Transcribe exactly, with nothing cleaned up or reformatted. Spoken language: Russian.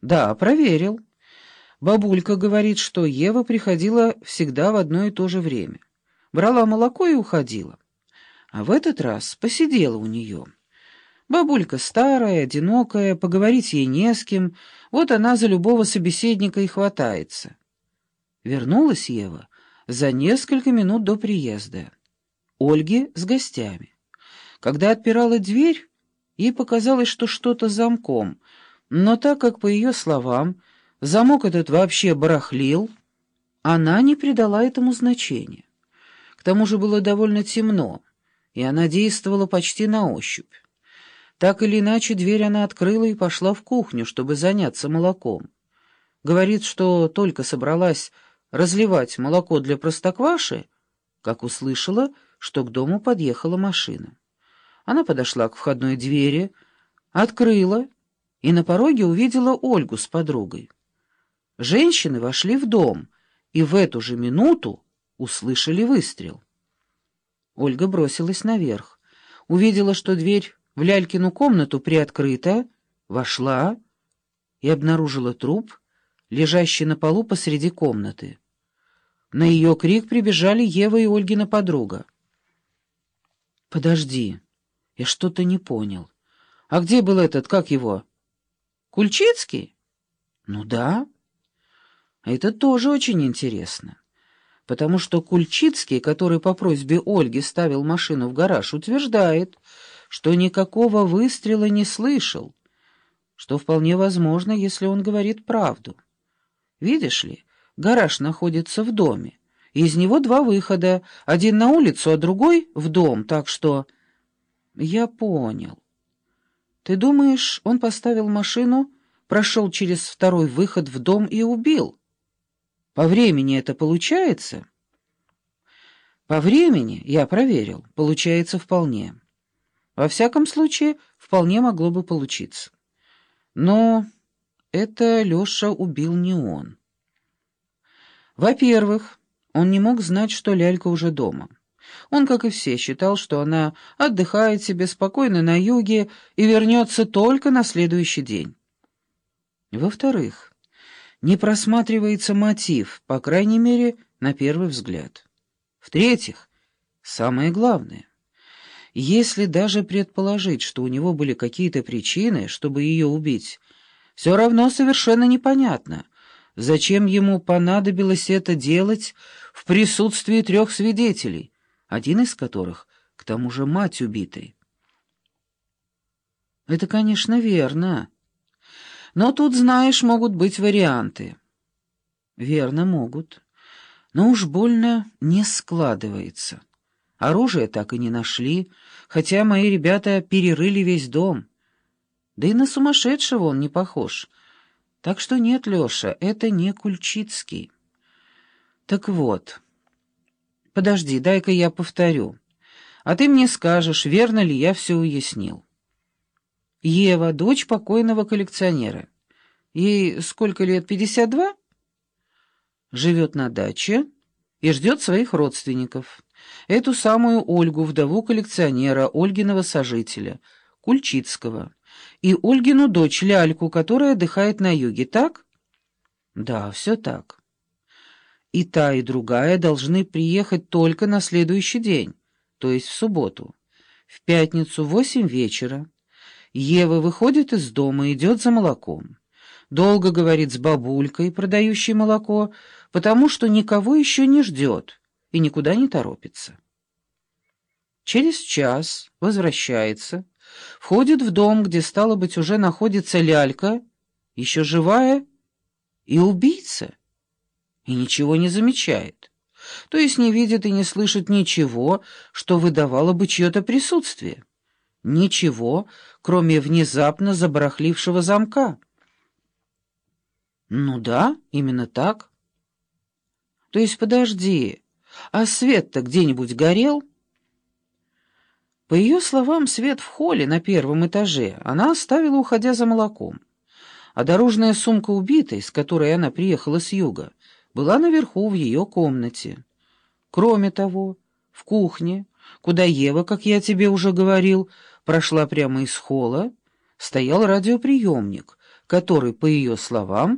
Да, проверил. Бабулька говорит, что Ева приходила всегда в одно и то же время. Брала молоко и уходила. А в этот раз посидела у нее. Бабулька старая, одинокая, поговорить ей не с кем, вот она за любого собеседника и хватается. Вернулась Ева за несколько минут до приезда. Ольги с гостями. Когда отпирала дверь, ей показалось, что что-то с замком, но так как, по ее словам, замок этот вообще барахлил, она не придала этому значения. К тому же было довольно темно, и она действовала почти на ощупь. Так или иначе, дверь она открыла и пошла в кухню, чтобы заняться молоком. Говорит, что только собралась разливать молоко для простокваши, как услышала, что к дому подъехала машина. Она подошла к входной двери, открыла и на пороге увидела Ольгу с подругой. Женщины вошли в дом и в эту же минуту услышали выстрел. Ольга бросилась наверх, увидела, что дверь в Лялькину комнату приоткрыта, вошла и обнаружила труп, лежащий на полу посреди комнаты. На ее крик прибежали Ева и Ольгина подруга. «Подожди, я что-то не понял. А где был этот, как его? Кульчицкий?» «Ну да». А это тоже очень интересно, потому что Кульчицкий, который по просьбе Ольги ставил машину в гараж, утверждает, что никакого выстрела не слышал, что вполне возможно, если он говорит правду. Видишь ли, гараж находится в доме, и из него два выхода, один на улицу, а другой в дом, так что... Я понял. Ты думаешь, он поставил машину, прошел через второй выход в дом и убил? По времени это получается? По времени, я проверил, получается вполне. Во всяком случае, вполне могло бы получиться. Но это Леша убил не он. Во-первых, он не мог знать, что Лялька уже дома. Он, как и все, считал, что она отдыхает себе спокойно на юге и вернется только на следующий день. Во-вторых, не просматривается мотив, по крайней мере, на первый взгляд. В-третьих, самое главное, если даже предположить, что у него были какие-то причины, чтобы ее убить, все равно совершенно непонятно, зачем ему понадобилось это делать в присутствии трех свидетелей, один из которых, к тому же, мать убитой. Это, конечно, верно. Но тут, знаешь, могут быть варианты. Верно, могут. Но уж больно не складывается. Оружие так и не нашли, хотя мои ребята перерыли весь дом. Да и на сумасшедшего он не похож. Так что нет, Леша, это не Кульчицкий. Так вот, подожди, дай-ка я повторю. А ты мне скажешь, верно ли я все уяснил. Ева, дочь покойного коллекционера. Ей сколько лет, пятьдесят два? Живет на даче и ждет своих родственников. Эту самую Ольгу, вдову коллекционера, Ольгиного сожителя, Кульчицкого, и Ольгину дочь Ляльку, которая отдыхает на юге, так? Да, все так. И та, и другая должны приехать только на следующий день, то есть в субботу. В пятницу в восемь вечера Ева выходит из дома и идет за молоком. Долго говорит с бабулькой, продающей молоко, потому что никого еще не ждет и никуда не торопится. Через час возвращается, входит в дом, где, стало быть, уже находится Лялька, еще живая, и убийца, и ничего не замечает, то есть не видит и не слышит ничего, что выдавало бы чье-то присутствие. Ничего, кроме внезапно забарахлившего замка. Ну да, именно так. То есть подожди, а свет-то где-нибудь горел? По ее словам, свет в холле на первом этаже она оставила, уходя за молоком. А дорожная сумка убитой, с которой она приехала с юга, была наверху в ее комнате. Кроме того, в кухне, куда Ева, как я тебе уже говорил, прошла прямо из холла, стоял радиоприемник, который, по ее словам,